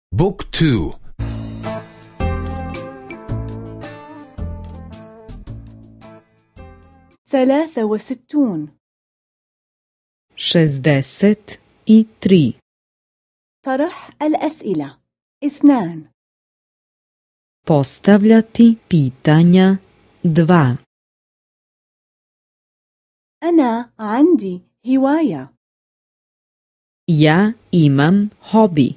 بوك تو. 63. 63. طرح الأسئلة 2. Postavljati pitanja 2. أنا عندي هواية. Ja imam hobi.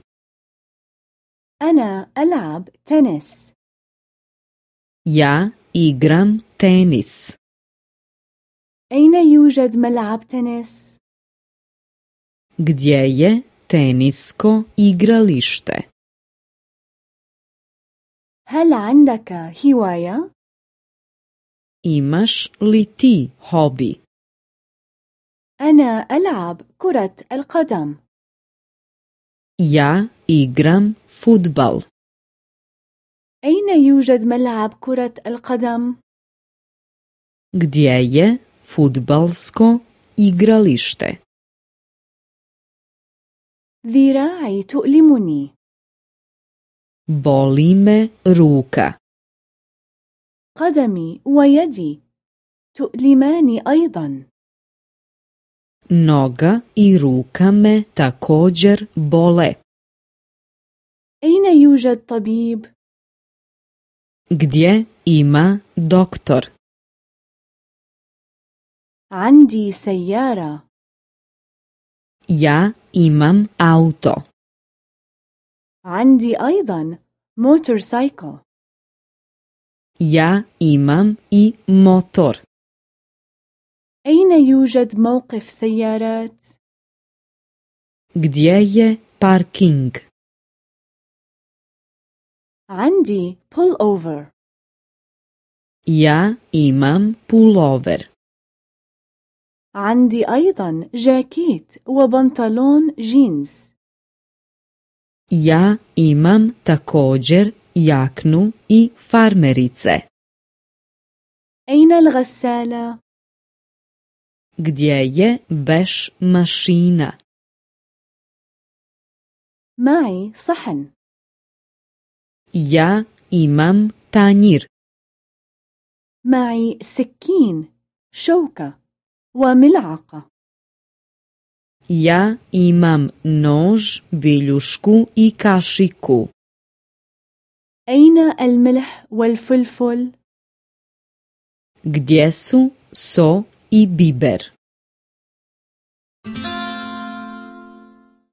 أنا ألعب تنس. Ja igram tenis. أين يوجد ملعب تنس؟ Gdje je tenisko igralište? هل عندك هواية؟ Imaš li ti hobi? أنا ألعب كرة القدم. Ja igram fudbal. أين يوجد ملعب كرة القدم؟ Gdje je fudbalsko igralište? ذراعي تؤلمني. Boli me ruka. قدمي ويدي تؤلماني أيضا. Noga i ruka me također bole. أين يوجد طبيب؟ Gdje ima doktor? عندي سيارة. Ja imam auto. عندي أيضا موتورسايكل. Ja imam i motor. أين يوجد موقف سيارات؟ Gdje je parking? عندي pull over. Ja imam pullover. عندي أيضا جاكيت وبنطلون جينز. Ja imam također jaknu i farmerice. أين الغسالة؟ Gdje je veš mašina? معي صحن. Ja imam tanjir. معي سكين، شوكة وملعقة. Ja imam nož, viljušku i kašiku. أين الملح والفلفل؟ Gdje su so i biber?